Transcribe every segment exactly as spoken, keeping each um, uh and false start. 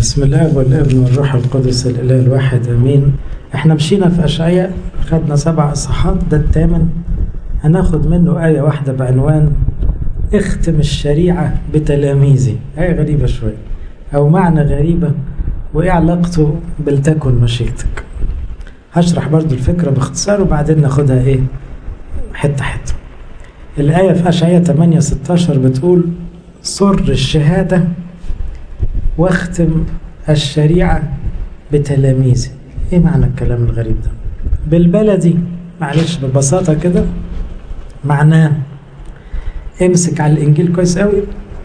بسم الله والابن والروح القدس الإله الواحد امين. احنا مشينا في اشعياء، خدنا سبع اصحاحات، ده الثامن. هناخد منه آية واحدة بعنوان اختم الشريعة بتلاميذي. آية غريبة شوية او معنى غريبة، وايه علاقته بلتكن مشيئتك. هشرح برضو الفكرة باختصار وبعدين ناخدها ايه حتة حتة. الآية في اشعياء ثمانية ستاشر بتقول سر الشهادة واختم الشريعة بتلاميذي. ايه معنى الكلام الغريب ده؟ بالبلدي معلش ببساطة كده معناه امسك على الانجيل كويس قوي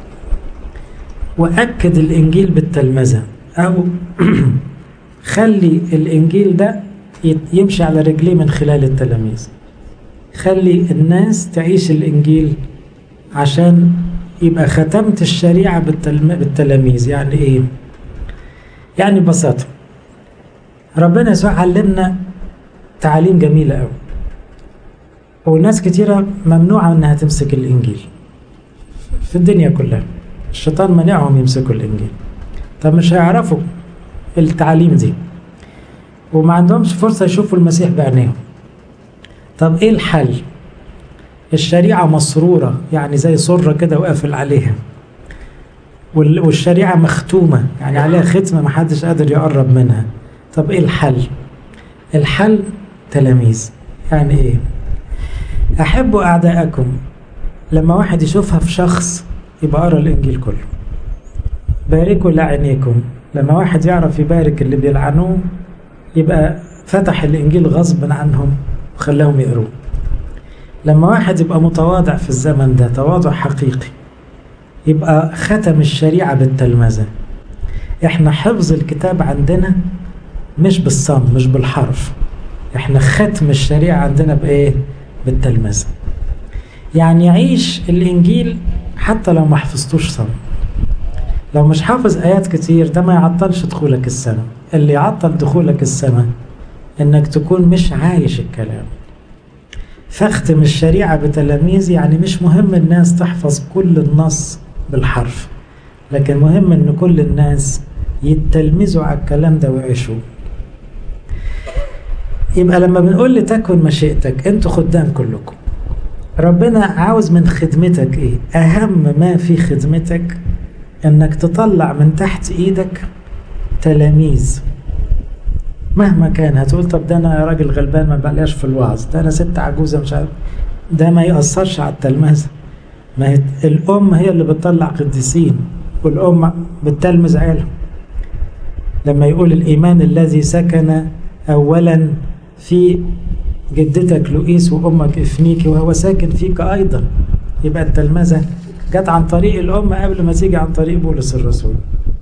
واكد الانجيل بالتلمذة، او خلي الانجيل ده يمشي على رجليه من خلال التلاميذ. خلي الناس تعيش الانجيل عشان يبقى ختمت الشريعة بالتلاميذ. يعني ايه؟ يعني ببساطة ربنا يسوع علمنا تعاليم جميلة قوي، والناس كتيرة ممنوعة انها تمسك الانجيل في الدنيا كلها. الشيطان منعهم يمسكوا الانجيل، طب مش هيعرفوا التعاليم دي وما عندهمش فرصة يشوفوا المسيح بعينيهم. طب ايه الحل؟ الشريعة مسرورة، يعني زي سرة كده وقافل عليها، والشريعة مختومة يعني عليها ختمة محدش قادر يقرب منها. طب ايه الحل؟ الحل تلاميذ. يعني ايه؟ احبوا اعداءكم. لما واحد يشوفها في شخص يبقى قرا الانجيل كله. باركوا لعينيكم. لما واحد يعرف يبارك اللي بيلعنوه يبقى فتح الانجيل غصب عنهم وخلاهم يقروه. لما واحد يبقى متواضع في الزمن ده تواضع حقيقي يبقى ختم الشريعة بالتلمذة. احنا حفظ الكتاب عندنا مش بالصم مش بالحرف، احنا ختم الشريعة عندنا بايه؟ بالتلمذة. يعني يعيش الانجيل حتى لو ما حفظتوش صم. لو مش حافظ ايات كتير ده ما يعطلش دخولك السماء. اللي يعطل دخولك السماء انك تكون مش عايش الكلام. فاختم الشريعة بتلاميذ يعني مش مهم الناس تحفظ كل النص بالحرف، لكن مهم ان كل الناس يتلمذوا على الكلام ده ويعيشوا. يبقى لما بنقول لتكن مشيئتك، انتوا خدام كلكم. ربنا عاوز من خدمتك ايه؟ اهم ما في خدمتك انك تطلع من تحت ايدك تلاميذ. مهما كان هتقول طب ده انا راجل غلبان ما بقلاش في الوعظ، ده انا ست عجوزه مش عارف، ده ما يأثرش على التلمذة. ما هي الام هي اللي بتطلع قديسين، والام بتلمذ عيالها. لما يقول الايمان الذي سكن اولا في جدتك لؤيس وامك افنيكي وهو ساكن فيك ايضا، يبقى التلمذة جت عن طريق الام قبل ما تيجي عن طريق بولس الرسول.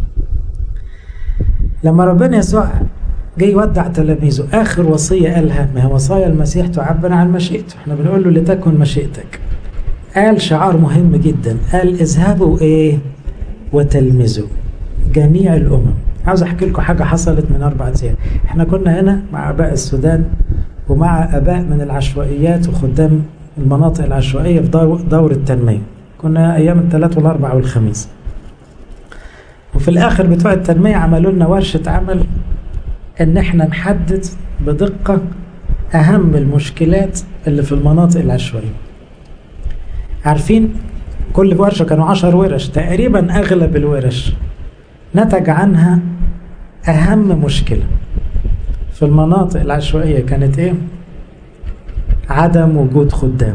لما ربنا يسوع جاي يودع تلاميذه اخر وصيه قالها، ما هي وصايا المسيح تعبر عن مشيئته، احنا بنقول له لتكن مشيئتك. قال شعار مهم جدا، قال اذهبوا ايه؟ وتلمذوا جميع الامم. عاوز احكي لكم حاجه حصلت من اربع ايام. احنا كنا هنا مع اباء السودان ومع اباء من العشوائيات وخدام المناطق العشوائيه في دور التنميه. كنا ايام الثلاث والاربع والخميس، وفي الاخر بتوع التنميه عملوا لنا ورشه عمل ان احنا نحدد بدقة اهم المشكلات اللي في المناطق العشوائية. عارفين كل ورشة كانوا عشر ورش تقريبا، اغلب الورش نتج عنها اهم مشكلة في المناطق العشوائية كانت ايه؟ عدم وجود خدام.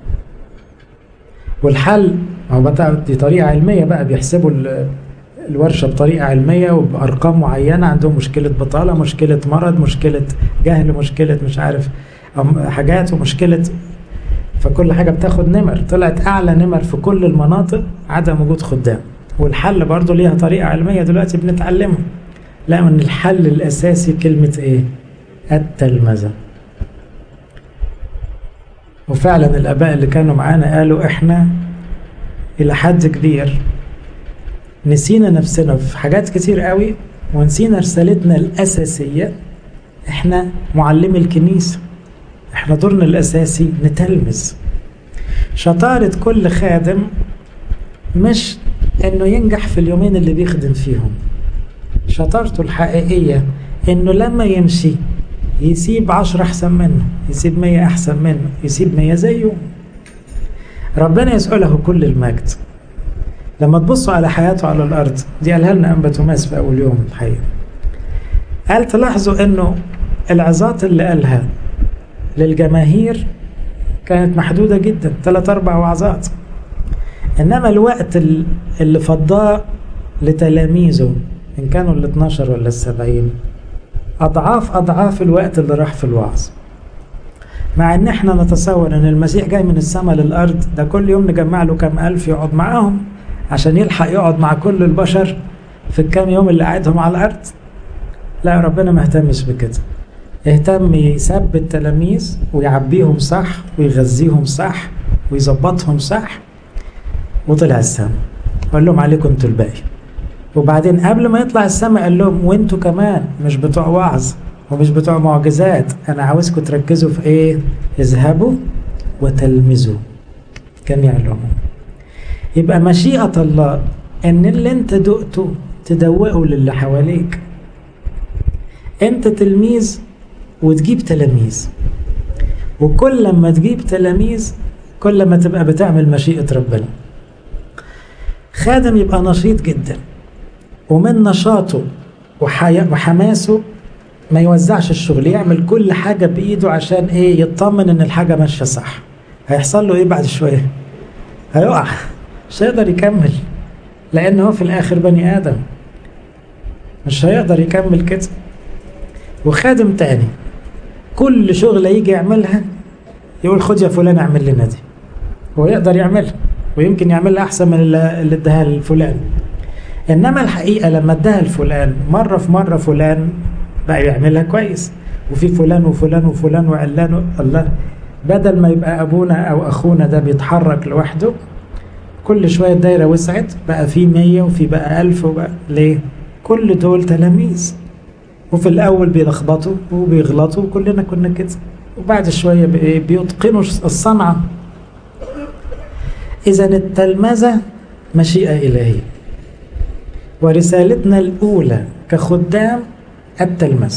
والحل هو بقى دي طريقة علمية بقى، بيحسبوا الورشة بطريقة علمية وبأرقام معينة. عندهم مشكلة بطالة، مشكلة مرض، مشكلة جهل، مشكلة مش عارف حاجات ومشكلة، فكل حاجة بتاخد نمر. طلعت أعلى نمر في كل المناطق عدم وجود خدام. والحل برضو ليها طريقة علمية دلوقتي بنتعلمها. لا، من الحل الأساسي كلمة إيه؟ التلمذة. وفعلا الآباء اللي كانوا معانا قالوا إحنا إلى حد كبير نسينا نفسنا في حاجات كتير قوي، ونسينا رسالتنا الأساسية. احنا معلمي الكنيسة، احنا دورنا الأساسي نتلمذ. شطارة كل خادم مش انه ينجح في اليومين اللي بيخدم فيهم، شطارته الحقيقية إنه لما يمشي يسيب عشرة أحسن منه، يسيب مية أحسن منه، يسيب مية زيه. ربنا يسأله كل المجد. لما تبصوا على حياته على الأرض دي، قالها لنا أنبا توماس في أول يوم الحقيقة، قال تلاحظوا إنه العظات اللي قالها للجماهير كانت محدودة جدا، ثلاث أربع وعظات، إنما الوقت اللي فضاه لتلاميذه إن كانوا ال اثناشر ولا السبعين أضعاف أضعاف الوقت اللي راح في الوعظ. مع إن إحنا نتصور إن المسيح جاي من السماء للأرض، ده كل يوم نجمع له كم ألف يقعد معاهم عشان يلحق يقعد مع كل البشر في الكام يوم اللي قاعدهم على الأرض. لا، ربنا ما اهتمش بكده، اهتم يثبت التلاميذ ويعبيهم صح ويغذيهم صح ويظبطهم صح، وطلع السماء وقال لهم عليكم انتوا الباقي. وبعدين قبل ما يطلع السماء قال لهم وانتوا كمان مش بتوع وعظ ومش بتوع معجزات، انا عاوزكم تركزوا في ايه؟ اذهبوا وتلمذوا. كان يعلموا. يبقى مشيئة الله ان اللي انت دقته تدوقه للي حواليك. انت تلميذ وتجيب تلاميذ، وكل ما تجيب تلاميذ كل ما تبقى بتعمل مشيئة ربنا. خادم يبقى نشيط جدا، ومن نشاطه وحماسه ما يوزعش الشغل، يعمل كل حاجة بإيده عشان إيه؟ يطمن إن الحاجة ماشية صح. هيحصل له إيه بعد شوية؟ هيقع، مش هيقدر يكمل، لأنه في الآخر بني آدم مش هيقدر يكمل كده. وخادم تاني كل شغلة يجي يعملها يقول خد يا فلان اعمل لنا دي، هو يقدر يعملها ويمكن يعملها أحسن من اللي اداها لفلان. إنما الحقيقة لما اداها لفلان مرة في مرة فلان بقى يعملها كويس، وفي فلان وفلان وفلان وعلان. الله، بدل ما يبقى أبونا أو أخونا ده بيتحرك لوحده، كل شوية الدايرة وسعت، بقى في مية وفي بقى ألف وبقى ليه؟ كل دول تلاميذ، وفي الأول بيلخبطوا وبيغلطوا وكلنا كنا كده، وبعد شوية بيتقنوا الصنعة. إذن التلمذة مشيئة إلهية، ورسالتنا الأولى كخدام التلمذة.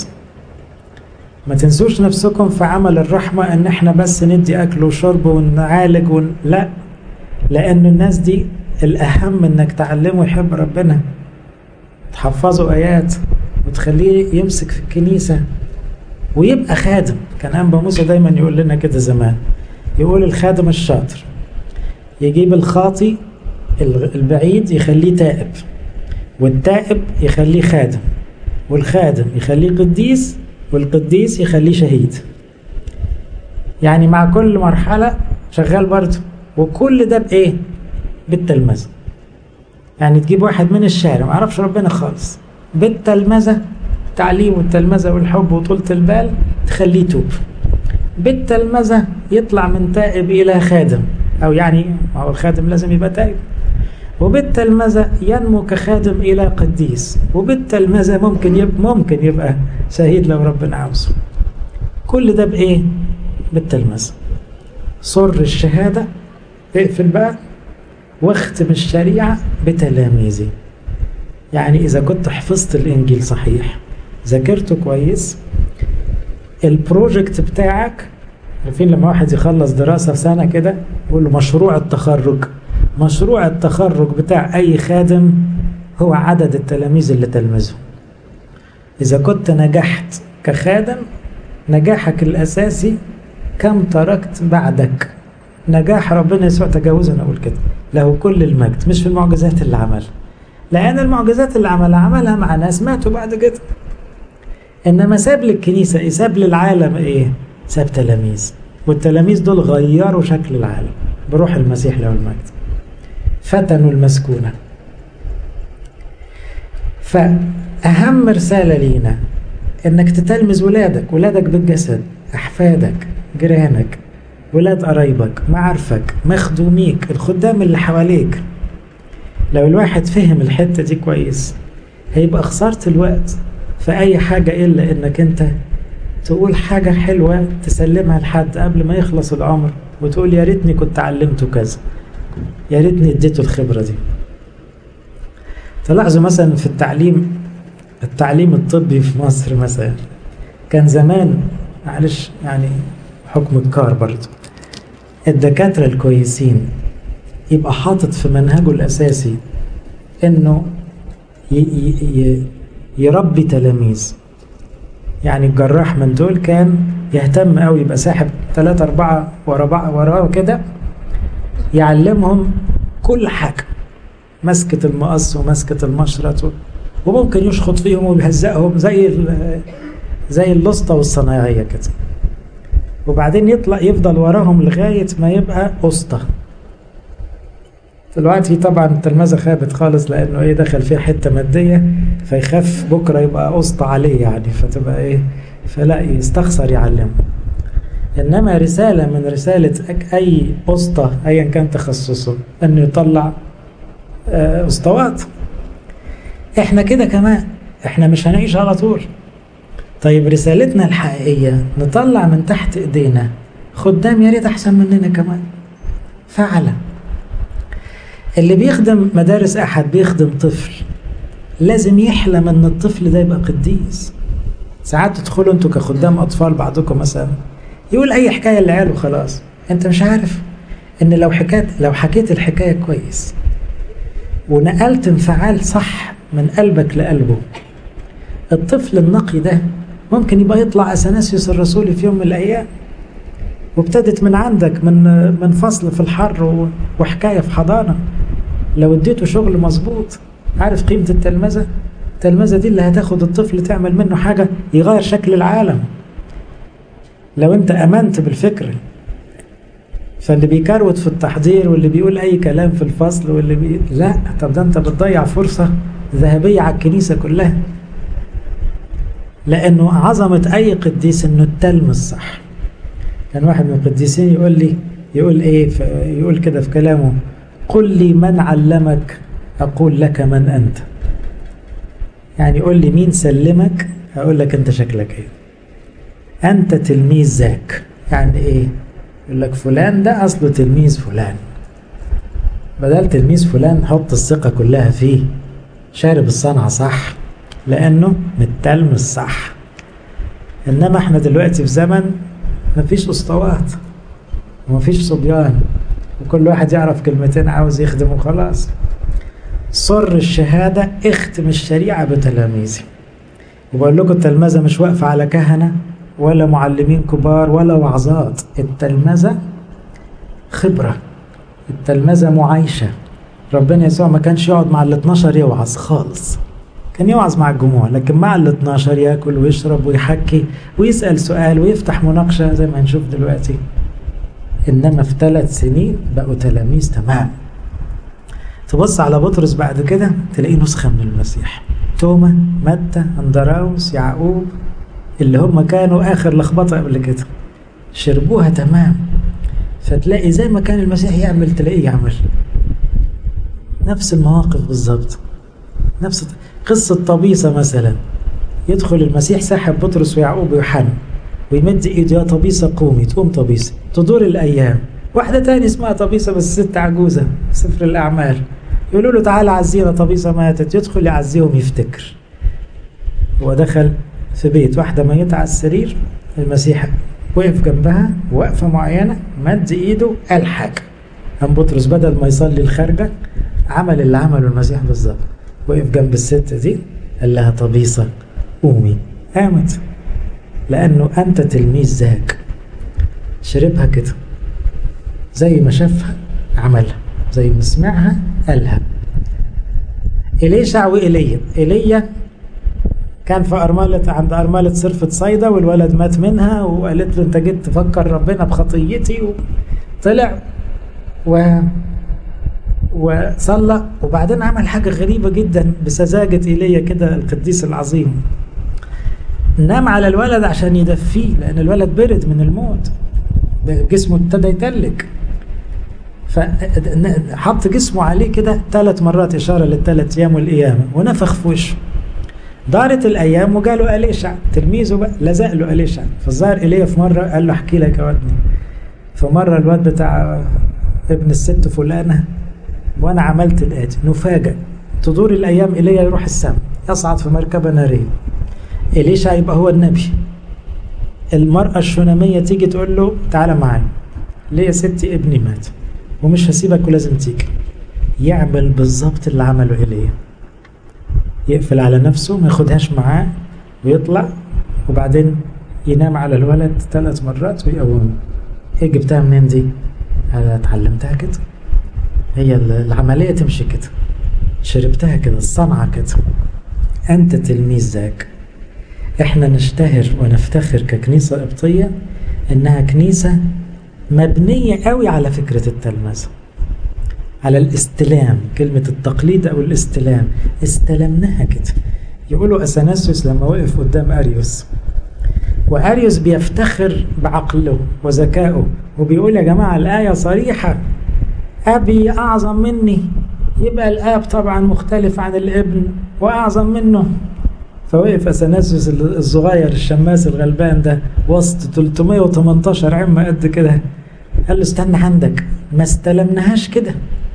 ما تنسوش نفسكم في عمل الرحمة ان احنا بس ندي اكل وشرب ونعالج ون... لا، لان الناس دي الاهم انك تعلمه يحب ربنا، تحفظه ايات وتخليه يمسك في الكنيسة ويبقى خادم. كان أنبا موسى دايما يقول لنا كده زمان، يقول الخادم الشاطر يجيب الخاطي البعيد يخليه تائب، والتائب يخليه خادم، والخادم يخليه قديس، والقديس يخليه شهيد. يعني مع كل مرحلة شغال برضه، وكل ده بإيه؟ بالتلمذة. يعني تجيب واحد من الشارع ما يعرفش ربنا خالص، بالتلمذة، تعليم والتلمذة والحب وطولة البال تخليه توب. بالتلمذة يطلع من تائب إلى خادم، أو يعني هو الخادم لازم يبقى تائب. وبالتلمذة ينمو كخادم إلى قديس، وبالتلمذة ممكن يبقى ممكن يبقى شهيد لو ربنا عاوزه. كل ده بإيه؟ بالتلمذة. صر الشهادة اقفل بقى، واختم الشريعة بتلاميذي. يعني إذا كنت حفظت الإنجيل صحيح، ذاكرته كويس، البروجكت بتاعك، عارفين لما واحد يخلص دراسة سنة كده يقول له مشروع التخرج، مشروع التخرج بتاع أي خادم هو عدد التلاميذ اللي تلمذه. إذا كنت نجحت كخادم، نجاحك الأساسي كم تركت بعدك. نجاح ربنا يسوع تجاوزنا أقول كده، له كل المجد، مش في المعجزات اللي عملها، لأن المعجزات اللي عملها عملها مع ناس ماتوا بعد كده. إنما ساب للكنيسة إيه؟ ساب للعالم إيه؟ ساب تلاميذ، والتلاميذ دول غيروا شكل العالم بروح المسيح له المجد، فتنوا المسكونة. فأهم رسالة لينا إنك تتلمذ ولادك، ولادك بالجسد، أحفادك، جيرانك، ولاد قرايبك، معارفك، مخدوميك، الخدام اللي حواليك. لو الواحد فهم الحتة دي كويس هيبقى خسرت الوقت في أي حاجة إلا إنك أنت تقول حاجة حلوة تسلمها لحد قبل ما يخلص العمر، وتقول يا ريتني كنت علمته كذا، يا ريتني اديته الخبرة دي. تلاحظوا مثلا في التعليم التعليم الطبي في مصر مثلا كان زمان، معلش يعني حكم الكار برضه، الدكاترة الكويسين يبقى حاطط في منهجه الأساسي إنه ي ي يربي تلاميذ. يعني الجراح من دول كان يهتم قوي، يبقى ساحب ثلاثة أربعة ورا وراه كده يعلمهم كل حاجة، مسكة المقص ومسكة المشرط، وممكن يشخط فيهم ويهزقهم زي زي اللسطة والصنايعية كده، وبعدين يطلع يفضل وراهم لغاية ما يبقى أسطى. دلوقتي طبعا التلمذة خابت خالص، لأنه إيه دخل فيها حتة مادية، فيخاف بكرة يبقى أسطى عليه يعني، فتبقى إيه، فلا يستخسر يعلمه. إنما رسالة من رسالة أي أسطى أيا كان تخصصه أنه يطلع أسطوات. إحنا كده كمان، إحنا مش هنعيش على طول. طيب رسالتنا الحقيقية نطلع من تحت إيدينا خدام يا ريت أحسن مننا كمان فعلا. اللي بيخدم مدارس أحد بيخدم طفل، لازم يحلم أن الطفل ده يبقى قديس. ساعات تدخلوا أنتوا كخدام أطفال بعضكم مثلا يقول أي حكاية للعيال وخلاص، أنت مش عارف أن لو حكيت لو حكيت الحكاية كويس ونقلت انفعال صح من قلبك لقلبه، الطفل النقي ده ممكن يبقى يطلع أثناسيوس الرسولي في يوم من الأيام، وابتدت من عندك من من فصل في الحر وحكاية في حضانة لو اديته شغل مظبوط. عارف قيمة التلمذة؟ التلمذة دي اللي هتاخد الطفل تعمل منه حاجة يغير شكل العالم لو انت امنت بالفكر. فاللي بيكروت في التحضير واللي بيقول اي كلام في الفصل واللي بي... لا، طب ده انت بتضيع فرصة ذهبية على الكنيسة كلها. لانه عظمة اي قديس انه التلمذ صح. كان واحد من القديسين يقول لي يقول ايه يقول كده في كلامه: قل لي من علمك اقول لك من انت. يعني قول لي مين سلمك اقول لك انت شكلك ايه. انت تلميذ ذاك. يعني ايه؟ يقول لك فلان ده اصله تلميذ فلان، بدل تلميذ فلان حط الثقة كلها فيه، شارب الصنعة صح لانه متلمذ صح. انما احنا دلوقتي في زمن مفيش اسطوات ومفيش صبيان، وكل واحد يعرف كلمتين عاوز يخدم وخلاص. سر الشهادة اختم الشريعة بتلاميذي. وبقول لكم التلمذة مش واقفة على كهنة ولا معلمين كبار ولا وعظات، التلمذة خبرة، التلمذة معايشة. ربنا يسوع ما كانش يقعد مع الاثناشر يوعظ خالص، كان يوعظ مع الجموع، لكن مع الاثناشر ياكل ويشرب ويحكي ويسأل سؤال ويفتح مناقشة زي ما نشوف دلوقتي. إنما في ثلاث سنين بقوا تلاميذ تمام. تبص على بطرس بعد كده تلاقيه نسخة من المسيح. توما، متى، اندراوس، يعقوب، اللي هم كانوا آخر لخبطة قبل كده شربوها تمام. فتلاقي زي ما كان المسيح يعمل تلاقيه يعمل نفس المواقف بالظبط. نفس قصة طبيسة مثلا، يدخل المسيح ساحب بطرس ويعقوب ويوحنا ويمد ايده: يا طبيسة قومي. تقوم طبيسة. تدور الأيام، واحدة تاني اسمها طبيسة بس ست عجوزة، سفر الأعمال، يقولوا له تعالى عزينا طبيسة ماتت، يدخل يعزيهم يفتكر. هو دخل في بيت واحدة ميتة على السرير، المسيح وقف جنبها وقفة معينة، مد ايده قال حاجة. قام بطرس بدل ما يصلي الخارجة عمل اللي عمله المسيح بالظبط، وقف جنب الست دي قال لها: طبيسة قومي. قامت، لأنه أنت تلميذ ذاك. شربها كده، زي ما شافها عملها، زي ما سمعها قالها. إليشع وإيليا. إيليا كان في أرملة عند أرملة صرفة صيدا، والولد مات منها، وقالت له: أنت جيت تفكر ربنا بخطيتي. وطلع و وصلى، وبعدين عمل حاجة غريبة جدا بسذاجة إيليا كده القديس العظيم. نام على الولد عشان يدفيه، لأن الولد برد من الموت، جسمه ابتدى يتلج، فحط جسمه عليه كده ثلاث مرات إشارة للثلاث أيام والقيامة، ونفخ في وشه. دارت الأيام وجاله إليشع تلميذه بقى، لزق له إليشع. فالظاهر إيليا في مرة قال له: احكي لك يا ودني. فمرة الواد بتاع ابن الست فلانة، وأنا عملت الآتي. نفاجأ، تدور الأيام إيليا يروح السماء، يصعد في مركبة نارية. إليشع يبقى هو النبي. المرأة الشونامية تيجي تقول له تعالى معايا. ليه يا ستي؟ ابني مات ومش هسيبك ولازم تيجي. يعمل بالظبط اللي عمله إيليا، يقفل على نفسه ما ياخدهاش معاه ويطلع، وبعدين ينام على الولد ثلاث مرات ويقومه. ايه جبتها منين دي؟ انا اتعلمتها كده، هي العملية تمشي كده، شربتها كده، الصنعة كده. انت تلميذ ذاك. احنا نشتهر ونفتخر ككنيسة قبطية انها كنيسة مبنية قوي على فكرة التلمذة، على الاستلام. كلمة التقليد او الاستلام، استلمناها كده. يقولوا اثناسيوس لما وقف قدام اريوس، واريوس بيفتخر بعقله وذكائه وبيقول يا جماعة الآية صريحة، أبي أعظم مني، يبقى الآب طبعا مختلف عن الابن وأعظم منه. فوقف اثناسيوس الصغير الشماس الغلبان ده وسط ثلاثمائة وثمانية عشر عمة قد كده، قال له استنى عندك، ما استلمناهاش كده،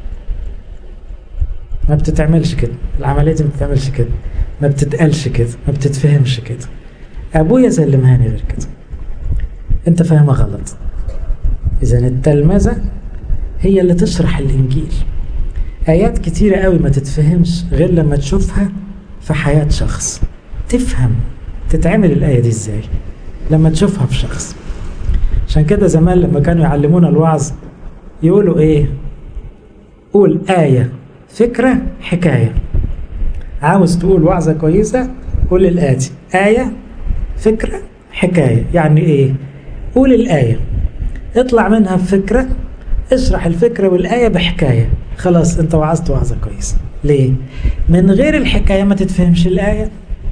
ما بتتعملش كده، العملية دي ما بتتعملش كده، ما بتتقالش كده، ما بتتفهمش كده. أبويا سلمهاني غير كده، أنت فاهمها غلط. إذن التلمذة هي اللي تشرح الإنجيل. آيات كتيرة قوي ما تتفهمش غير لما تشوفها في حياة شخص، تفهم تتعمل الآية دي إزاي لما تشوفها في شخص. عشان كده زمان لما كانوا يعلمونا الوعظ يقولوا إيه؟ قول آية فكرة حكاية. عاوز تقول وعظة كويسة قول الآتي: آية فكرة حكاية. يعني إيه؟ قول الآية، اطلع منها بفكرة، اشرح الفكرة والآية بحكاية، خلاص انت وعظت وعظة كويسة. ليه؟ من غير الحكاية ما تتفهمش الآية،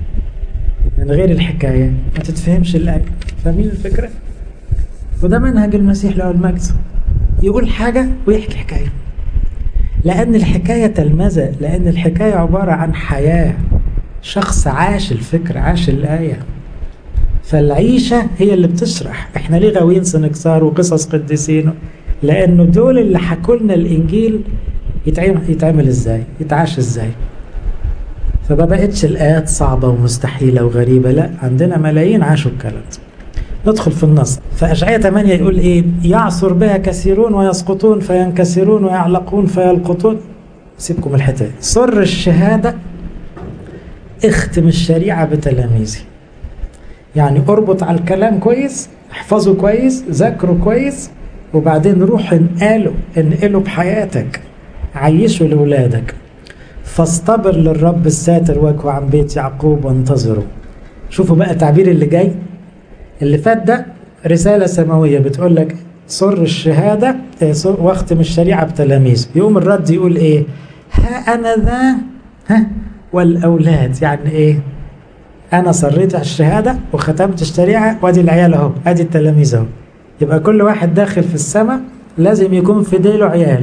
من غير الحكاية ما تتفهمش الآية. فاهمين الفكرة؟ وده منهج المسيح له المجد، يقول حاجة ويحكي حكاية، لأن الحكاية تلمذة، لأن الحكاية عبارة عن حياة، شخص عاش الفكرة، عاش الآية. فالعيشة هي اللي بتشرح. احنا ليه غاويين سنكسار وقصص قديسين؟ لأنه دول اللي حكوا لنا الإنجيل يتعمل, يتعمل ازاي، يتعاش ازاي. فما بقتش الآيات صعبة ومستحيلة وغريبة، لا، عندنا ملايين عاشوا الكلام. ندخل في النص. فأشعية ثمانية يقول ايه؟ يعصر بها كثيرون ويسقطون فينكسرون ويعلقون فيلقطون. سيبكم الحتة. سر الشهادة اختم الشريعة بتلاميذي. يعني اربط على الكلام كويس، احفظه كويس، ذاكره كويس، وبعدين روح انقله انقله بحياتك، عيشه لأولادك. فاصطبر للرب الساتر وجهه عن بيت يعقوب وانتظره. شوفوا بقى التعبير اللي جاي، اللي فات ده رسالة سماوية بتقول لك سر الشهادة واختم الشريعة بتلاميذ. يقوم الرد يقول ايه؟ ها أنا ذا ها والأولاد. يعني ايه؟ أنا صريت على الشهادة وختمت الشريعة وادي العيال اهو، ادي التلاميذ اهو. يبقى كل واحد داخل في السماء لازم يكون في ديله عيال.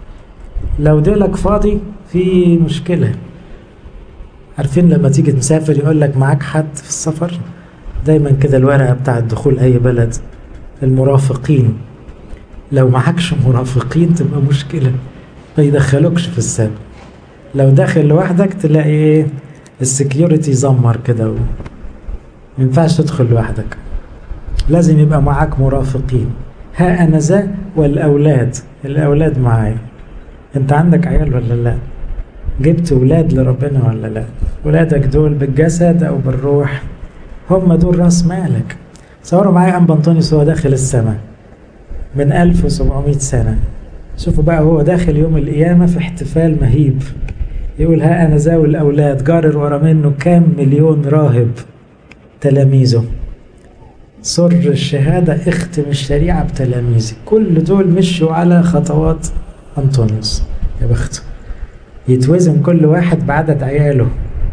لو ديلك فاضي في مشكلة. عارفين لما تيجي تسافر يقول لك معاك حد في السفر؟ دايما كده الورقة بتاع الدخول أي بلد، المرافقين. لو معكش مرافقين تبقى مشكلة، ما يدخلوكش في السماء. لو داخل لوحدك تلاقي ايه؟ السكيورتي زمر كده، ما ينفعش تدخل لوحدك، لازم يبقى معاك مرافقين. ها أنا ذا والأولاد، الأولاد معايا. أنت عندك عيال ولا لا؟ جبت أولاد لربنا ولا لا؟ أولادك دول بالجسد أو بالروح هم دول راس مالك. صوروا معايا أنبا أنطونيوس وهو داخل السماء من ألف وسبعمائة سنة. شوفوا بقى هو داخل يوم القيامة في احتفال مهيب، يقول ها أنا ذا والأولاد، جارر ورا منه كام مليون راهب تلاميذه. سر الشهادة اختم الشريعة بتلاميذي. كل دول مشوا على خطوات أنطونيوس. يا بخته. يتوزن كل واحد بعدد عياله.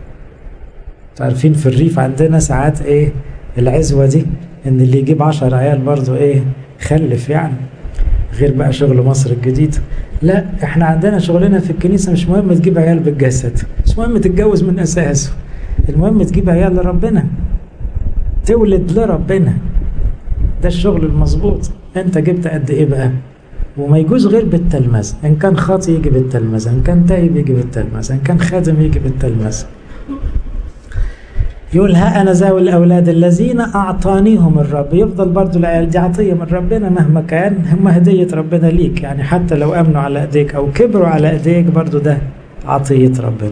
تعرفين في الريف عندنا ساعات ايه العزوة دي، ان اللي يجيب عشر عيال برضو ايه خلف، يعني غير بقى شغل مصر الجديد. لا، احنا عندنا شغلنا في الكنيسة مش مهم تجيب عيال بالجسد، مش مهم تتجوز من اساسه، المهم تجيب عيال لربنا، تولد لربنا. ده الشغل المظبوط. انت جبت قد ايه بقى؟ وما يجوز غير بالتلمذة. ان كان خاطي يجي بالتلمذة، ان كان تايب يجي بالتلمذة، ان كان خادم يجي بالتلمذة. يقول ها أنا ذوي الأولاد الذين أعطانيهم الرب. يفضل برضو العيال دي عطية من ربنا مهما كان، هم هدية ربنا ليك، يعني حتى لو أمنوا على أيديك أو كبروا على أيديك برضو ده عطية ربنا.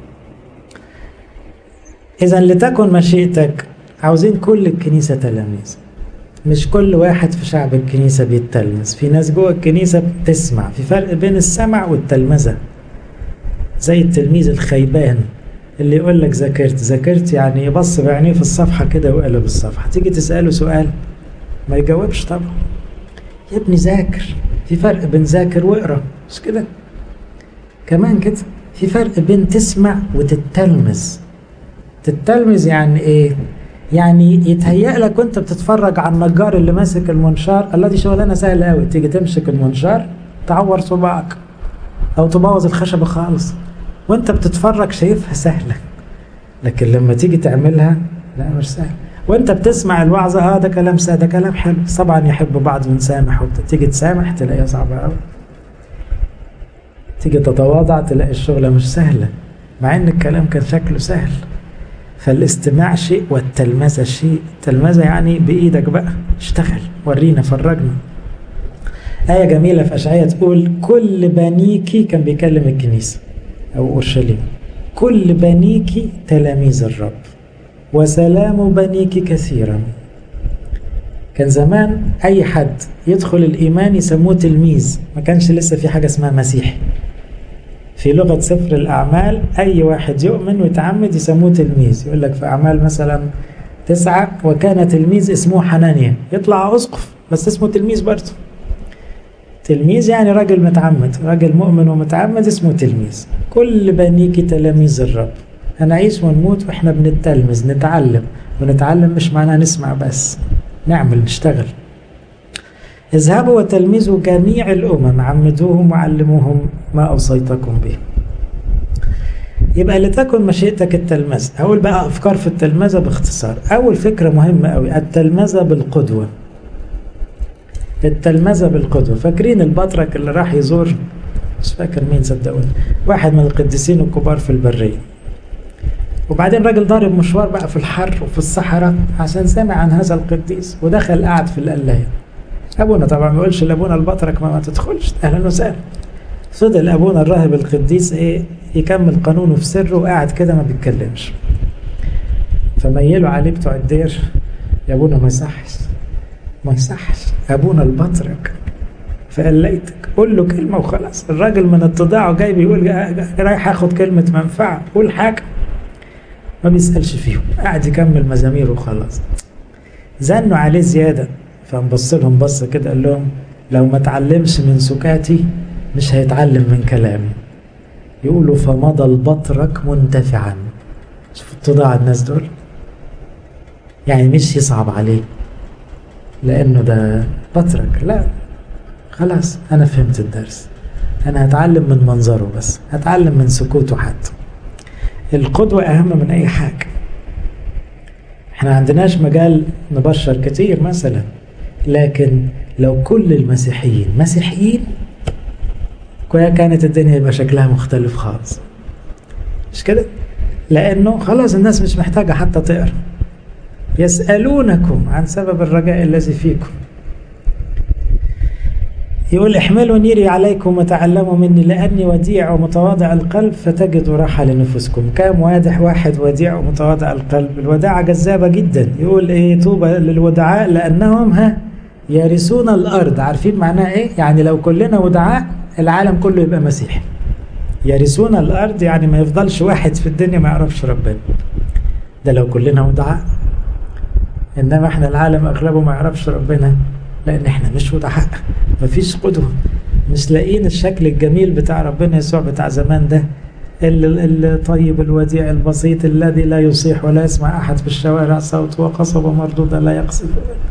إذا لتكن مشيئتك، عاوزين كل الكنيسة تلاميذ، مش كل واحد في شعب الكنيسة بيتلمذ. في ناس جوه الكنيسة بتسمع، في فرق بين السمع والتلمذة. زي التلميذ الخيبان اللي يقول لك ذاكرت ذاكرت، يعني يبص بعينيه في الصفحة كده وقلب الصفحة، تيجي تسأله سؤال ما يجاوبش طبعا. يا ابني ذاكر، في فرق بين ذاكر واقرا، مش كده؟ كمان كده في فرق بين تسمع وتتلمذ. تتلمذ يعني ايه؟ يعني يتهيأ لك وانت بتتفرج على النجار اللي ماسك المنشار، الله دي شغلانه سهله قوي، تيجي تمسك المنشار تعور صباعك او تبوظ الخشبه خالص، وانت بتتفرج شايفها سهله، لكن لما تيجي تعملها لا مش سهل. وانت بتسمع الوعظه اه ده كلام سهل، ده كلام حلو طبعا، يحب بعض ونسامح، تيجي تسامح تلاقيها صعبه قوي، تيجي تتواضع تلاقي الشغله مش سهله مع ان الكلام كان شكله سهل. فالاستماع شيء والتلمذة شيء. التلمذة يعني بإيدك بقى اشتغل، ورينا، فرجنا. آية جميلة في أشعياء تقول كل بنيكي، كان بيكلم الكنيسة أو أورشليم، كل بنيكي تلاميذ الرب وسلام بنيكي كثيرا. كان زمان أي حد يدخل الإيمان يسموه تلميذ، ما كانش لسه في حاجة اسمها مسيحي. في لغة سفر الأعمال أي واحد يؤمن ويتعمد يسموه تلميذ. يقول لك في أعمال مثلا تسعة وكان تلميذ اسمه حنانيا، يطلع أسقف بس اسمه تلميذ برضه. تلميذ يعني راجل متعمد، راجل مؤمن ومتعمد اسمه تلميذ. كل بنيك تلاميذ الرب. هنعيش ونموت وإحنا بنتلمذ، نتعلم. ونتعلم مش معناه نسمع بس، نعمل، نشتغل. اذهبوا وتلمذوا جميع الأمم، عمدوهم وعلموهم ما أوصيتكم به. يبقى لتكن مشيئتك التلمذة. هقول بقى أفكار في التلمذة باختصار. أول فكرة مهمة أوي، التلمذة بالقدوة. التلمذة بالقدوة. فاكرين البطرك اللي راح يزور، مش فاكر مين صدقوني، واحد من القديسين الكبار في البرية، وبعدين راجل ضارب مشوار بقى في الحر وفي الصحراء عشان سمع عن هذا القديس، ودخل قاعد في القلاية. أبونا طبعا ما يقولش لأبونا البطرك ما, ما تدخلش، أهلا وسهلا. فضل أبونا الراهب القديس إيه يكمل قانونه في سره وقاعد كده ما بيتكلمش. فميلوا عليه بتوع الدير، يا أبونا ما يصحش ما يصحش، أبونا البطرك فقليتك، قول له كلمة وخلاص. الراجل من اتضاعه جاي بيقول رايح أخد كلمة منفعة، قول حاجة. ما بيسألش فيهم، قاعد يكمل مزاميره وخلاص. زنوا عليه زيادة، فنبص لهم بص كده قال لهم لو ما تعلمش من سكاتي مش هيتعلم من كلامي. يقولوا فمضى البطرك منتفعا. شوفوا اتضاع الناس دول، يعني مش يصعب عليه لأنه ده بطرك، لا خلاص أنا فهمت الدرس، أنا هتعلم من منظره بس، هتعلم من سكوته حتى. القدوة أهم من أي حاجة. احنا عندناش مجال نبشر كتير مثلا، لكن لو كل المسيحيين مسيحيين كانت الدنيا يبقى شكلها مختلف خالص، مش كده؟ لأنه خلاص الناس مش محتاجة حتى تقرأ. يسألونكم عن سبب الرجاء الذي فيكم. يقول احملوا نيري عليكم وتعلموا مني لأني وديع ومتواضع القلب فتجدوا راحة لنفسكم. كام واضح واحد وديع ومتواضع القلب، الوداعة جذابة جدا. يقول ايه طوبى للودعاء لأنهم ها يرثون الأرض. عارفين معناها ايه؟ يعني لو كلنا ودعاء العالم كله يبقى مسيحي. يرثون الأرض يعني ما يفضلش واحد في الدنيا ما يعرفش ربنا، ده لو كلنا ودعاء. إنما احنا العالم أغلبه ما يعرفش ربنا لأن احنا مش ودعاء، مفيش قدوة، مش لاقيين الشكل الجميل بتاع ربنا يسوع بتاع زمان ده، الطيب الوديع البسيط الذي لا يصيح ولا يسمع أحد في الشوارع صوت وقصبة مردودة لا يقصف.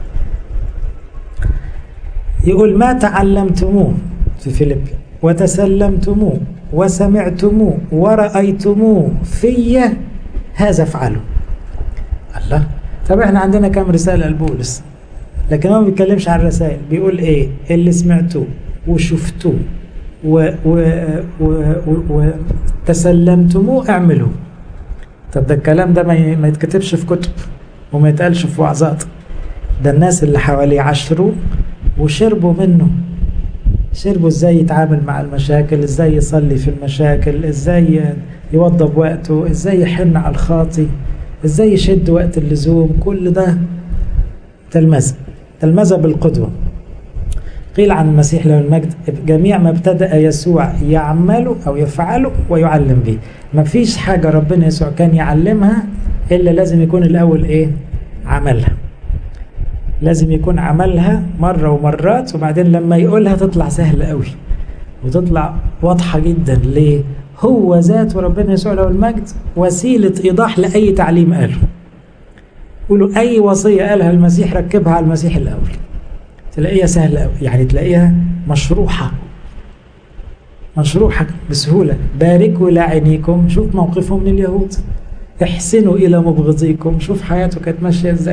يقول ما تعلمتموه في فيليب وتسلمتموه وسمعتموه ورأيتموه في هذا افعلوا. الله، طب احنا عندنا كم رسالة لبولس، لكن هو ما بيتكلمش عن الرسائل. بيقول ايه؟ اللي سمعتوه وشفتوه وتسلمتموه اعملوا. طب ده الكلام ده ما يتكتبش في كتب وما يتقالش في وعظات، ده الناس اللي حواليه عاشروه وشربوا منه، شربوا ازاي يتعامل مع المشاكل، ازاي يصلي في المشاكل، ازاي يوضب وقته، ازاي يحن على الخاطي، ازاي يشد وقت اللزوم. كل ده تلمذة، تلمذة بالقدوة. قيل عن المسيح له المجد جميع ما ابتدأ يسوع يعمله أو يفعله ويعلم به. ما فيش حاجة ربنا يسوع كان يعلمها إلا لازم يكون الأول إيه؟ عملها. لازم يكون عملها مرة ومرات، وبعدين لما يقولها تطلع سهلة قوي وتطلع واضحة جدا. ليه؟ هو ذاته ربنا يسوع له المجد وسيلة إيضاح لأي تعليم قاله. قولوا أي وصية قالها المسيح ركبها على المسيح الأول، تلاقيها سهلة قوي، يعني تلاقيها مشروحة مشروحة بسهولة. باركوا لاعنيكم، شوف موقفه من اليهود. احسنوا إلى مبغضيكم، شوف حياته كانت ماشية ازاي.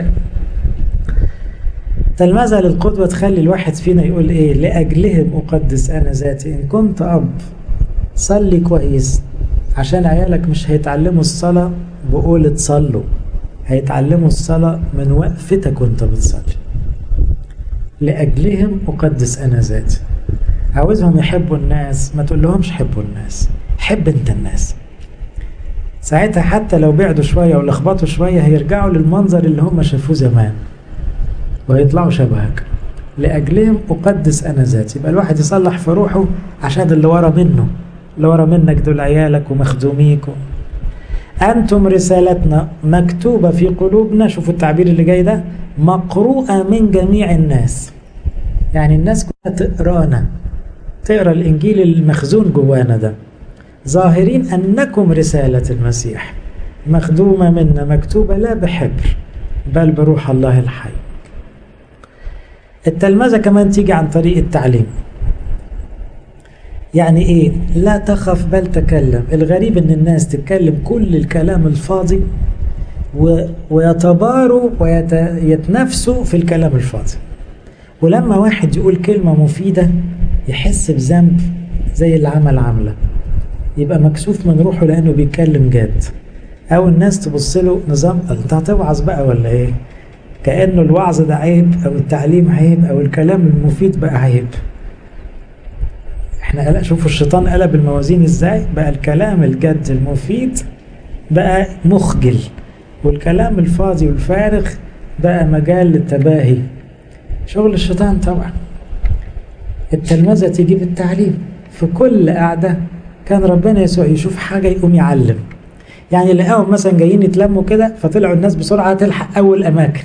تلمذة للقدوة تخلي الواحد فينا يقول ايه؟ لأجلهم أقدس أنا ذاتي. إن كنت أب صلي كويس، عشان عيالك مش هيتعلموا الصلاة بقولة صلوا، هيتعلموا الصلاة من وقفتك وانت بتصلي. لأجلهم أقدس أنا ذاتي. عاوزهم يحبوا الناس، ما تقول لهمش حبوا الناس، حب انت الناس. ساعتها حتى لو بعدوا شوية ولخبطوا شوية هيرجعوا للمنظر اللي هم شافوه زمان وهيطلعوا شبهك. لأجلهم أقدس أنا ذاتي. يبقى الواحد يصلح في روحه عشان اللي ورا منه، اللي ورا منك دول عيالك ومخدوميك. أنتم رسالتنا مكتوبة في قلوبنا، شوفوا التعبير اللي جاي ده، مقروءة من جميع الناس. يعني الناس كلها تقرانا، تقرا الإنجيل المخزون جوانا ده. ظاهرين أنكم رسالة المسيح مخدومة منا، مكتوبة لا بحبر بل بروح الله الحي. التلمذة كمان تيجي عن طريق التعليم. يعني ايه؟ لا تخف بل تكلم. الغريب ان الناس تتكلم كل الكلام الفاضي و... ويتباروا ويتنافسوا في الكلام الفاضي، ولما واحد يقول كلمة مفيدة يحس بذنب زي اللي عمل عملة، يبقى مكسوف من روحه لانه بيتكلم جاد، او الناس تبص له نظام انت هتوعظ بقى ولا ايه؟ كأنه الوعظ ده عيب، او التعليم عيب، او الكلام المفيد بقى عيب. احنا قلق، شوفوا الشيطان قلب الموازين ازاي، بقى الكلام الجد المفيد بقى مخجل، والكلام الفاضي والفارغ بقى مجال للتباهي. شغل الشيطان طبعا. التلمذة تيجي بالتعليم. في كل قعدة كان ربنا يسوع يشوف حاجة يقوم يعلم. يعني لقاهم مثلا جايين يتلموا كده فطلعوا الناس بسرعة تلحق أول أماكن،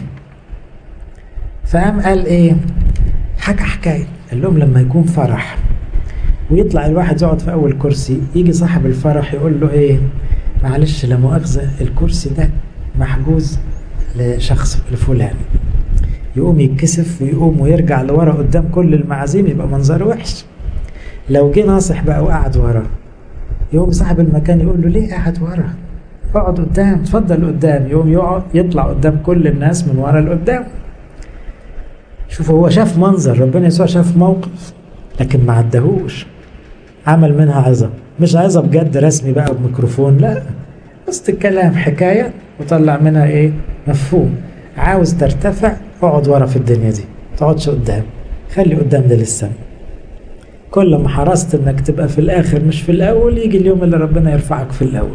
فقام قال إيه؟ حكى حكاية. قال لهم لما يكون فرح ويطلع الواحد يقعد في أول كرسي، يجي صاحب الفرح يقول له إيه؟ معلش لا مؤاخذة الكرسي ده محجوز لشخص الفلاني. يقوم يتكسف ويقوم ويرجع لورا قدام كل المعازيم، يبقى منظره وحش. لو جه ناصح بقى وقعد ورا، يقوم صاحب المكان يقول له ليه قاعد ورا؟ اقعد قدام، اتفضل قدام. يقوم يقعد يطلع قدام كل الناس من ورا لقدام. شوف هو شاف منظر، ربنا يسوع شاف موقف لكن ما عدهوش، عمل منها عظة. مش عظة بجد رسمي بقى بميكروفون، لا، بس الكلام حكاية وطلع منها ايه؟ مفهوم. عاوز ترتفع اقعد ورا في الدنيا دي، تقعدش قدام، خلي قدام ده للسما. كل ما حرصت انك تبقى في الاخر مش في الاول، يجي اليوم اللي ربنا يرفعك في الاول.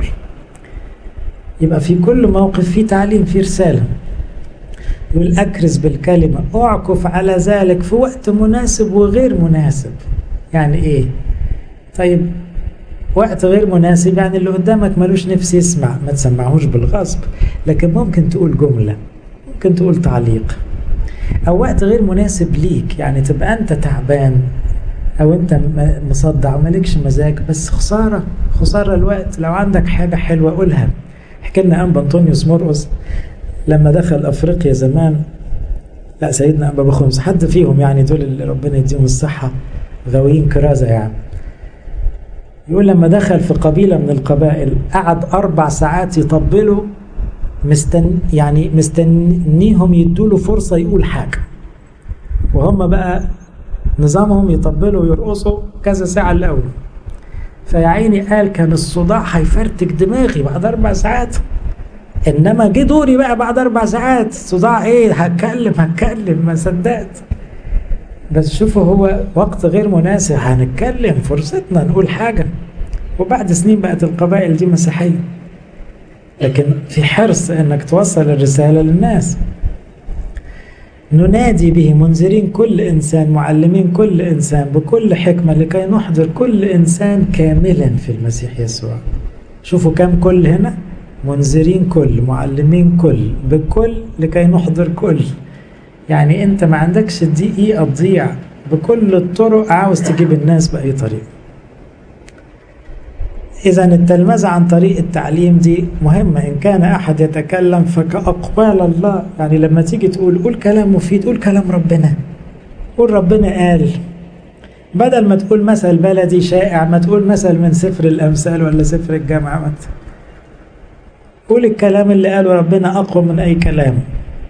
يبقى في كل موقف في تعليم، في رسالة. يقول أكرز بالكلمة، أعكف على ذلك في وقت مناسب وغير مناسب. يعني إيه؟ طيب وقت غير مناسب يعني اللي قدامك ملوش نفس يسمع، ما تسمعهوش بالغصب، لكن ممكن تقول جملة، ممكن تقول تعليق. أو وقت غير مناسب ليك، يعني تبقى أنت تعبان أو أنت مصدع ومالكش مزاج، بس خسارة خسارة الوقت. لو عندك حاجة حلوة قولها. حكي لنا أنبا أنطونيوس مرقس لما دخل أفريقيا زمان، لا سيدنا أنبا بخمس، حد فيهم يعني دول اللي ربنا يديهم الصحة غاويين كرازة يعني. يقول لما دخل في قبيلة من القبائل قعد أربع ساعات يطبلوا، مستن يعني مستنيهم يدوله فرصة يقول حاجة، وهم بقى نظامهم يطبلوا ويرقصوا كذا ساعة الأول. فيا عيني قال كان الصداع هيفرتك دماغي بعد أربع ساعات، انما جه دوري بقى بعد اربع ساعات صداع، ايه هتكلم هتكلم ما صدقت. بس شوفوا هو وقت غير مناسب، هنتكلم فرصتنا نقول حاجة. وبعد سنين بقت القبائل دي مسيحية، لكن في حرص انك توصل الرسالة للناس. ننادي به منذرين كل إنسان، معلمين كل إنسان بكل حكمة، لكي نحضر كل إنسان كاملا في المسيح يسوع. شوفوا كم كل هنا، منذرين كل، معلمين كل، بكل، لكي نحضر كل. يعني أنت ما عندكش دقيقة تضيع، بكل الطرق عاوز تجيب الناس بأي طريقة. إذا التلمذة عن طريق التعليم دي مهمة. إن كان أحد يتكلم فكأقوال الله، يعني لما تيجي تقول قول كلام مفيد، قول كلام ربنا، قول ربنا قال، بدل ما تقول مثل بلدي شائع، ما تقول مثل من سفر الأمثال ولا سفر الجامعة. قول الكلام اللي قاله ربنا أقوى من أي كلام.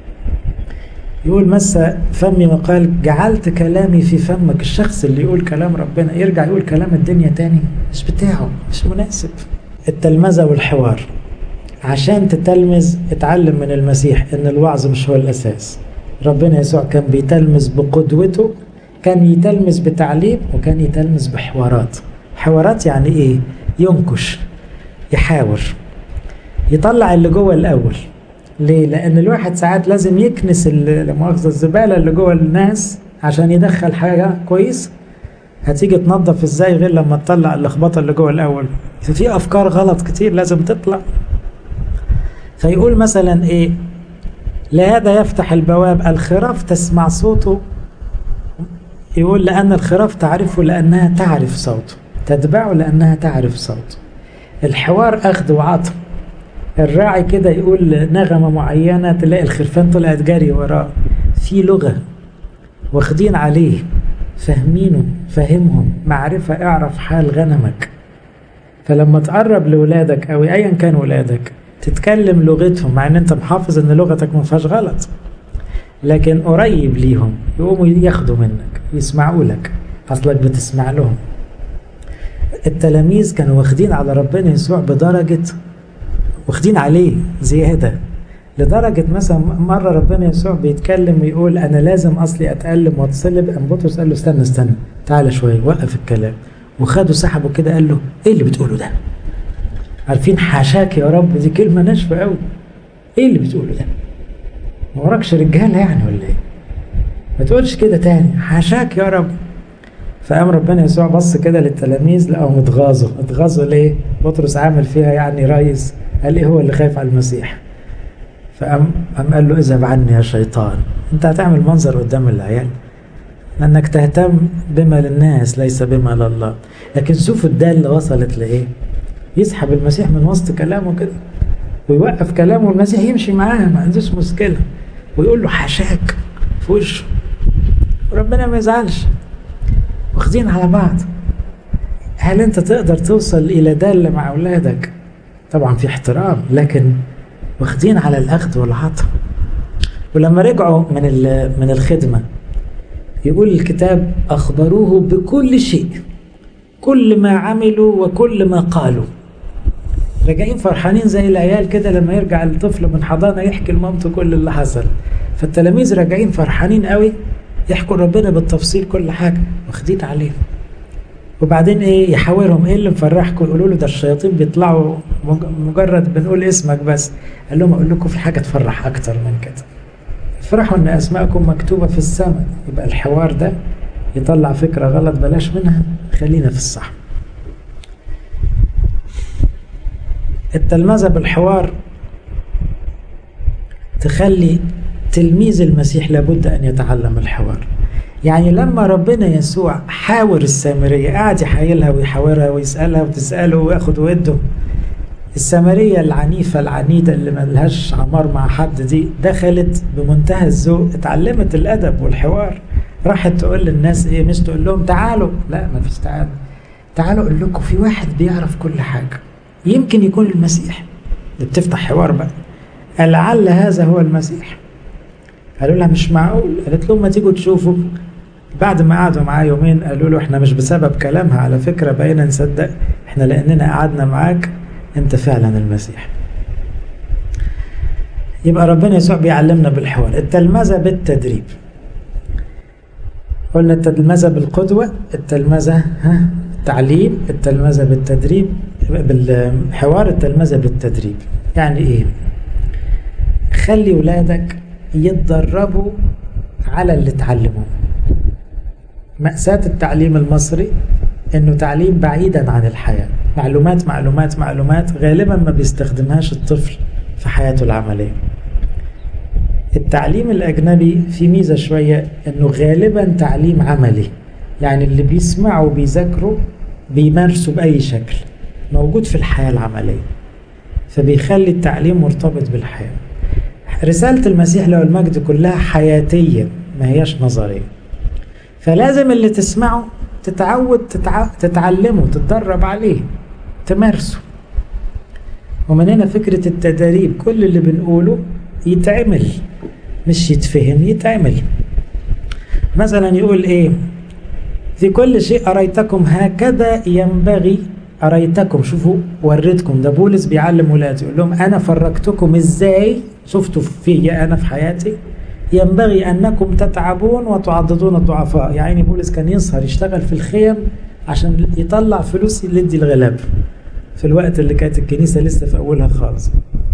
يقول مس فمي وقال جعلت كلامي في فمك. الشخص اللي يقول كلام ربنا يرجع يقول كلام الدنيا تاني، مش بتاعه، مش مناسب. التلمذة والحوار. عشان تتلمذ اتعلم من المسيح ان الوعظ مش هو الاساس. ربنا يسوع كان بيتلمذ بقدوته، كان يتلمذ بتعليم، وكان يتلمذ بحوارات. حوارات يعني ايه؟ ينكش، يحاور، يطلع اللي جوه الاول. ليه؟ لأن الواحد ساعات لازم يكنس المؤاخذة الزبالة اللي جوه الناس عشان يدخل حاجة كويس. هتيجي تنظف ازاي غير لما تطلع اللخبطة اللي جوه الأول؟ ففي أفكار غلط كتير لازم تطلع. فيقول مثلا ايه؟ لهذا يفتح البواب، الخراف تسمع صوته. يقول لأن الخراف تعرفه لأنها تعرف صوته، تتبعه لأنها تعرف صوته. الحوار أخذ وعطى. الراعي كده يقول نغمة معينة، تلاقي الخرفان طلعت جري وراه. في لغة واخدين عليه، فاهمينه، فاهمهم، معرفة، اعرف حال غنمك. فلما تقرب لولادك أو أيا كان ولادك تتكلم لغتهم، مع ان انت محافظ ان لغتك ما فيهاش غلط، لكن قريب ليهم، يقوموا ياخدوا منك، يسمعوا لك، اصلك بتسمع لهم. التلاميذ كانوا واخدين على ربنا يسوع بدرجة، واخدين عليه زيادة، لدرجة مثلا مرة ربنا يسوع بيتكلم ويقول أنا لازم أصلي أتألم وأتصلب. أم بطرس قال له استنى استنى تعالى شوية، وقف الكلام، وخده سحبه كده قال له إيه اللي بتقوله ده؟ عارفين حاشاك يا رب دي كلمة ناشفة قوي. إيه اللي بتقوله ده؟ ما وراكش رجالة يعني ولا إيه؟ ما تقولش كده تاني، حاشاك يا رب. فقام ربنا يسوع بص كده للتلاميذ لقاهم اتغاظوا. اتغاظوا ليه؟ بطرس عامل فيها يعني رئيس، قال ايه هو اللي خايف على المسيح؟ فقام قام قال له اذهب عني يا شيطان، انت هتعمل منظر قدام العيال لانك تهتم بما للناس ليس بما لله. لكن شوفوا الدالة وصلت لايه؟ يسحب المسيح من وسط كلامه كده ويوقف كلامه، والمسيح يمشي معاه ما عندوش مشكلة، ويقول له حاشاك في وشه، وربنا ما يزعلش. واخدين على بعض. هل انت تقدر توصل الى دالة مع اولادك؟ طبعا في احترام، لكن واخدين على الاخذ والعطاء. ولما رجعوا من من الخدمة يقول الكتاب اخبروه بكل شيء، كل ما عملوا وكل ما قالوا. راجعين فرحانين زي العيال كده لما يرجع الطفل من حضانة يحكي لمامته كل اللي حصل. فالتلاميذ راجعين فرحانين قوي، يحكوا ربنا بالتفصيل كل حاجة، واخدين عليه. وبعدين ايه؟ يحاورهم ايه اللي مفرحكم؟ يقولوا له ده الشياطين بيطلعوا مجرد بنقول اسمك بس. قال لهم اقول لكم في حاجة تفرح اكتر من كده، افرحوا ان اسماءكم مكتوبة في السماء. يبقى الحوار ده يطلع فكرة غلط بلاش منها، خلينا في الصح. التلمذة بالحوار تخلي تلميذ المسيح لابد أن يتعلم الحوار. يعني لما ربنا يسوع حاور السامرية، قاعد يحايلها ويحاورها ويسألها وتسأله وياخد ويده. السامرية العنيفة العنيدة اللي ملهاش عمار مع حد دي دخلت بمنتهى الذوق، اتعلمت الأدب والحوار. راحت تقول للناس ايه؟ مش تقول لهم تعالوا، لا ما فيش تعالوا، تعالوا اقول لكم في واحد بيعرف كل حاجة، يمكن يكون المسيح. اللي بتفتح حوار بقى، لعل هذا هو المسيح. قالوا لها مش معقول. قالت لهم ما تيجوا تشوفوا. بعد ما قعدوا معاه يومين قالوا له احنا مش بسبب كلامها على فكرة بقينا نصدق، احنا لأننا قعدنا معاك انت فعلا المسيح. يبقى ربنا يسوع بيعلمنا بالحوار. التلمذة بالتدريب، قلنا التلمذة بالقدوة، التلمذة ها التعليم، التلمذة بالتدريب بالحوار، التلمذة بالتدريب. يعني ايه؟ خلي ولادك يتدربوا على اللي اتعلموه. مأساة التعليم المصري انه تعليم بعيدا عن الحياة، معلومات معلومات معلومات غالبا ما بيستخدمهاش الطفل في حياته العملية. التعليم الأجنبي في ميزة شوية انه غالبا تعليم عملي، يعني اللي بيسمعوا بيذاكروا بيمارسوا بأي شكل، موجود في الحياة العملية، فبيخلي التعليم مرتبط بالحياة. رسالة المسيح له المجد كلها حياتية ما هياش نظرية، فلازم اللي تسمعه تتعود تتع... تتعلمه، تتدرب عليه، تمارسه. ومن هنا فكرة التدريب، كل اللي بنقوله يتعمل، مش يتفهم، يتعمل. مثلا يقول ايه؟ في كل شيء أريتكم هكذا ينبغي، أريتكم، شوفوا وريتكم، ده بولس بيعلم ولاده يقول لهم أنا فرجتكم إزاي، شفتوا فيا أنا في حياتي، ينبغي أنكم تتعبون وتعضدون الضعفاء. يعني بولس كان يسهر يشتغل في الخيم عشان يطلع فلوس اللي يدي الغلاب في الوقت اللي كانت الكنيسة لسه في أولها خالص.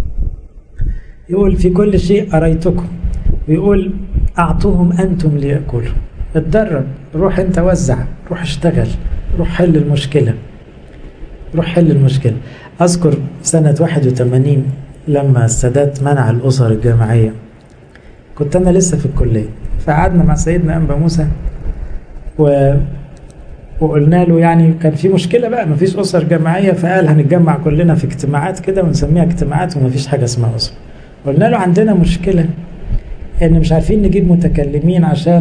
يقول في كل شيء أريتكم، ويقول أعطوهم أنتم ليأكلوا. اتدرب، روح انت وزع، روح اشتغل، روح حل المشكلة، روح حل المشكلة. أذكر سنة واحد وثمانين لما السادات منع الأسر الجامعية، كنت أنا لسه في الكلية، فقعدنا مع سيدنا أنبا موسى و... وقلنا له يعني كان في مشكلة بقى، مفيش أسر جامعية، فقال هنتجمع كلنا في اجتماعات كده ونسميها اجتماعات ومفيش حاجة اسمها أسر. قلنا له عندنا مشكلة إن مش عارفين نجيب متكلمين عشان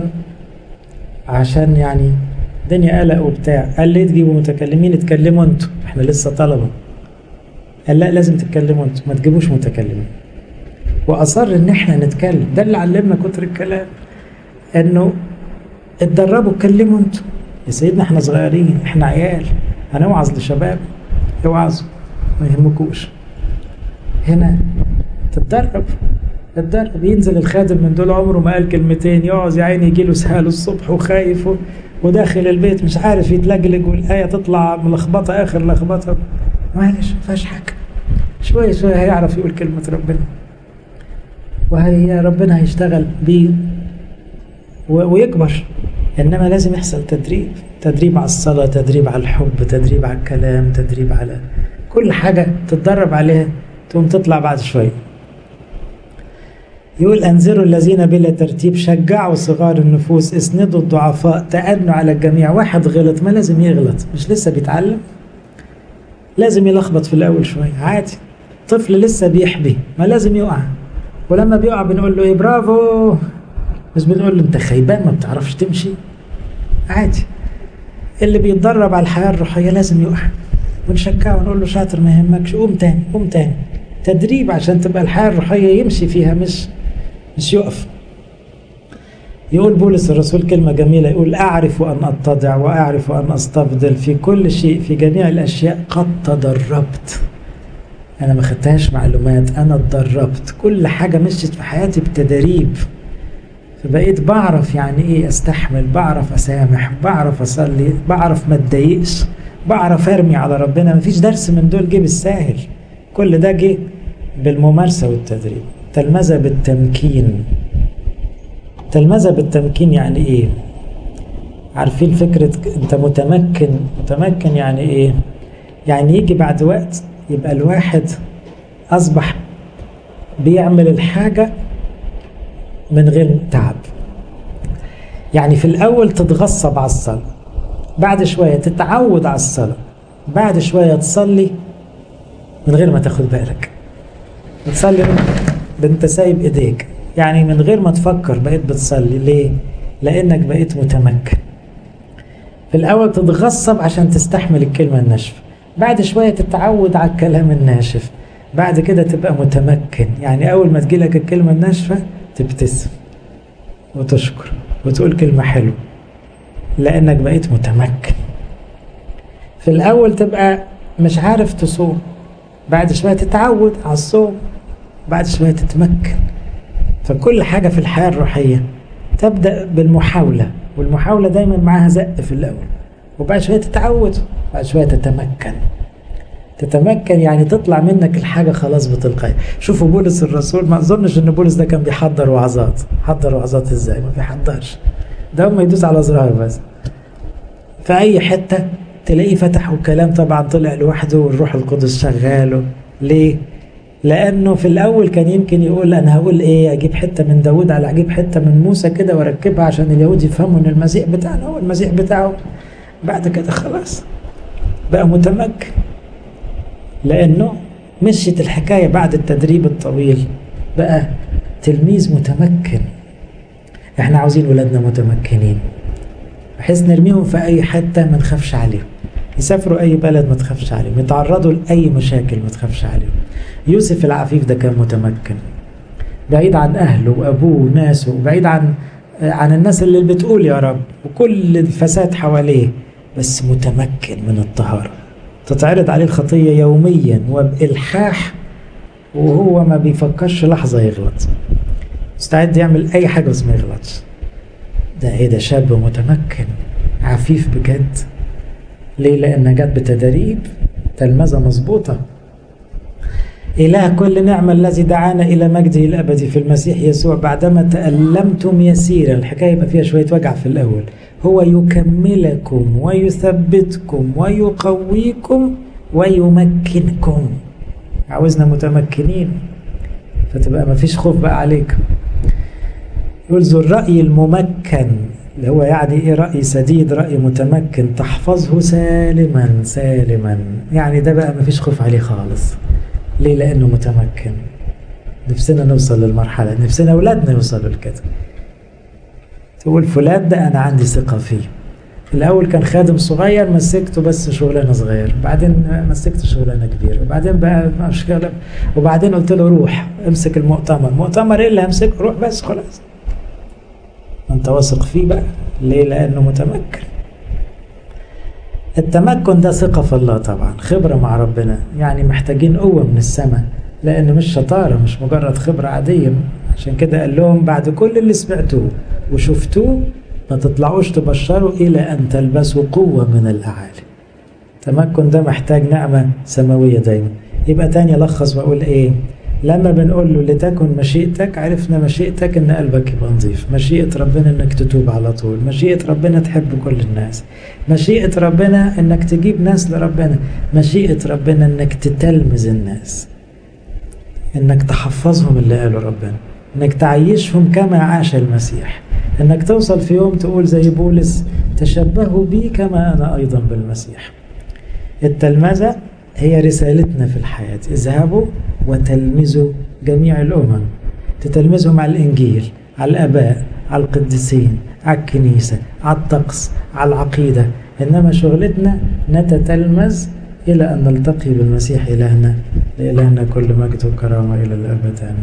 عشان يعني الدنيا قلق وبتاع. قال ليه تجيبوا متكلمين؟ اتكلموا انتوا، احنا لسه طلبة. قال لا لازم تتكلموا انتوا، ما تجيبوش متكلمين. واصر ان احنا نتكلم، ده اللي علمنا كتر الكلام، انه اتدربوا اتكلموا انتوا. يا سيدنا احنا صغيرين، احنا عيال، هنوعظ لشباب، اوعظوا ما يهمكوش. هنا تتدرب، تتدرب. ينزل الخادم من دول عمره ما قال كلمتين، يقعد يا عيني يجيله سهال الصبح وخايف وداخل البيت مش عارف يتلجلج، والآية تطلع ملخبطة آخر لخبطة. معلش ما فيهاش حاجة، شوية شوية هيعرف يقول كلمة ربنا، وهي ربنا هيشتغل بيه ويكبر. إنما لازم يحصل تدريب، تدريب على الصلاة، تدريب على الحب، تدريب على الكلام، تدريب على كل حاجة تتدرب عليها تقوم تطلع بعد شوية. يقول أنذروا الذين بلا ترتيب، شجعوا صغار النفوس، اسندوا الضعفاء، تأنوا على الجميع. واحد غلط ما لازم يغلط، مش لسه بيتعلم، لازم يلخبط في الأول شوية عادي. طفل لسه بيحبي ما لازم يقع، ولما بيقع بنقول له ايه برافو، مش بنقول له انت خيبان ما بتعرفش تمشي، عادي. اللي بيتدرب على الحياة الروحية لازم يقع، ونشجعه ونقول له شاطر ما يهمكش، قوم تاني قوم تاني. تدريب عشان تبقى الحياة الروحية يمشي فيها، مش مش يقف. يقول بولس الرسول كلمة جميلة، يقول أعرف أن أتضع وأعرف أن أستفضل في كل شيء في جميع الأشياء قد تدربت. أنا ما خدتهاش معلومات، أنا اتدربت. كل حاجة مشيت في حياتي بتدريب، فبقيت بعرف يعني إيه أستحمل، بعرف أسامح، بعرف أصلي، بعرف ما اتضايقش، بعرف أرمي على ربنا. مفيش درس من دول جه بالساهل، كل ده جه بالممارسة والتدريب. تلمذة بالتمكين. تلمذة بالتمكين يعني ايه؟ عارفين فكرة انت متمكن؟ متمكن يعني ايه؟ يعني يجي بعد وقت يبقى الواحد اصبح بيعمل الحاجة من غير تعب. يعني في الاول تتغصب على الصلاة، بعد شوية تتعود على الصلاة، بعد شوية تصلي من غير ما تاخد بالك، بتصلي انت سايب ايديك، يعني من غير ما تفكر بقيت بتصلي. ليه؟ لانك بقيت متمكن. في الاول تتغصب عشان تستحمل الكلمة الناشفة، بعد شوية تتعود على الكلام الناشف، بعد كده تبقى متمكن. يعني اول ما تجيلك الكلمة الناشفة تبتسم وتشكر وتقول كلمة حلوة، لانك بقيت متمكن. في الاول تبقى مش عارف تصوم، بعد شوية تتعود على الصوم، بعد شوية تتمكن. فكل حاجة في الحياة الروحية تبدأ بالمحاولة، والمحاولة دايما معاها زق في الأول، وبعد شوية تتعود، بعد شوية تتمكن. تتمكن يعني تطلع منك الحاجة خلاص بتلقائها. شوفوا بولس الرسول، ما أظنش إن بولس ده كان بيحضر وعظات. حضر وعظات إزاي؟ ما بيحضرش، ده هم يدوس على زرار بس. في أي حتة تلاقيه فتح وكلام طبعا طلع لوحده والروح القدس شغاله. ليه؟ لأنه في الأول كان يمكن يقول أنا هقول إيه، أجيب حتة من داود على أجيب حتة من موسى كده وأركبها عشان اليهود يفهموا إن المسيح بتاعنا هو المسيح بتاعه. بعد كده خلاص بقى متمكن، لأنه مشيت الحكاية بعد التدريب الطويل، بقى تلميذ متمكن. احنا عاوزين ولادنا متمكنين بحيث نرميهم في أي حتة ما نخافش عليهم، يسافروا أي بلد ما تخافش عليهم، يتعرضوا لأي مشاكل ما تخافش عليهم. يوسف العفيف ده كان متمكن، بعيد عن أهله وأبوه وناسه، وبعيد عن عن الناس اللي بتقول يا رب وكل الفساد حواليه، بس متمكن من الطهارة. تتعرض عليه الخطية يوميا وبإلحاح وهو ما بيفكرش لحظة يغلط، مستعد يعمل أي حاجة بس ما يغلطش. ده إيه ده؟ شاب متمكن عفيف بجد. ليه؟ لأنها جت بتدريب، تلمذة مظبوطة. إله كل نعمة الذي دعانا إلى مجده الأبدي في المسيح يسوع بعدما تألمتم يسيرا. الحكاية يبقى فيها شوية وجع في الأول. هو يكملكم ويثبتكم ويقويكم ويمكنكم. عاوزنا متمكنين، فتبقى ما فيش خوف بقى عليك. يقول ذو الرأي الممكن، اللي هو يعني ايه؟ رأي سديد، رأي متمكن، تحفظه سالما سالما. يعني ده بقى ما فيش خوف عليه خالص. ليه؟ لأنه متمكن. نفسنا نوصل للمرحلة، نفسنا أولادنا يوصلوا لكده. تقول فلان ده أنا عندي ثقة فيه. الأول كان خادم صغير مسكته بس شغلانة صغير، بعدين مسكته شغلانة كبيرة، وبعدين بقى مشكلة، وبعدين قلت له روح امسك المؤتمر. مؤتمر إيه اللي همسكه؟ روح بس خلاص. أنت واثق فيه بقى. ليه؟ لأنه متمكن. التمكن ده ثقة في الله طبعا، خبرة مع ربنا. يعني محتاجين قوة من السماء، لأن مش شطارة، مش مجرد خبرة عادية. عشان كده قال لهم بعد كل اللي سمعتوه وشفتوه ما تطلعوش تبشروا إلى أن تلبسوا قوة من الأعالي. التمكن ده محتاج نعمة سماوية دايما. يبقى تاني ألخص وأقول إيه؟ لما بنقول له لتكن مشيئتك، عرفنا مشيئتك إن قلبك يبقى نظيف، مشيئة ربنا إنك تتوب على طول، مشيئة ربنا تحب كل الناس، مشيئة ربنا إنك تجيب ناس لربنا، مشيئة ربنا إنك تتلمذ الناس، إنك تحفظهم اللي قاله ربنا، إنك تعيشهم كما عاش المسيح، إنك توصل في يوم تقول زي بولس تشبهوا بي كما أنا أيضا بالمسيح. التلمذة هي رسالتنا في الحياة. اذهبوا وتلمذوا جميع الأمم. تتلمذهم على الإنجيل، على الآباء، على القديسين، على الكنيسة، على الطقس، على العقيدة. إنما شغلتنا نتتلمذ إلى أن نلتقي بالمسيح إلهنا. لإلهنا كل مجد وكرامة إلى الأبد.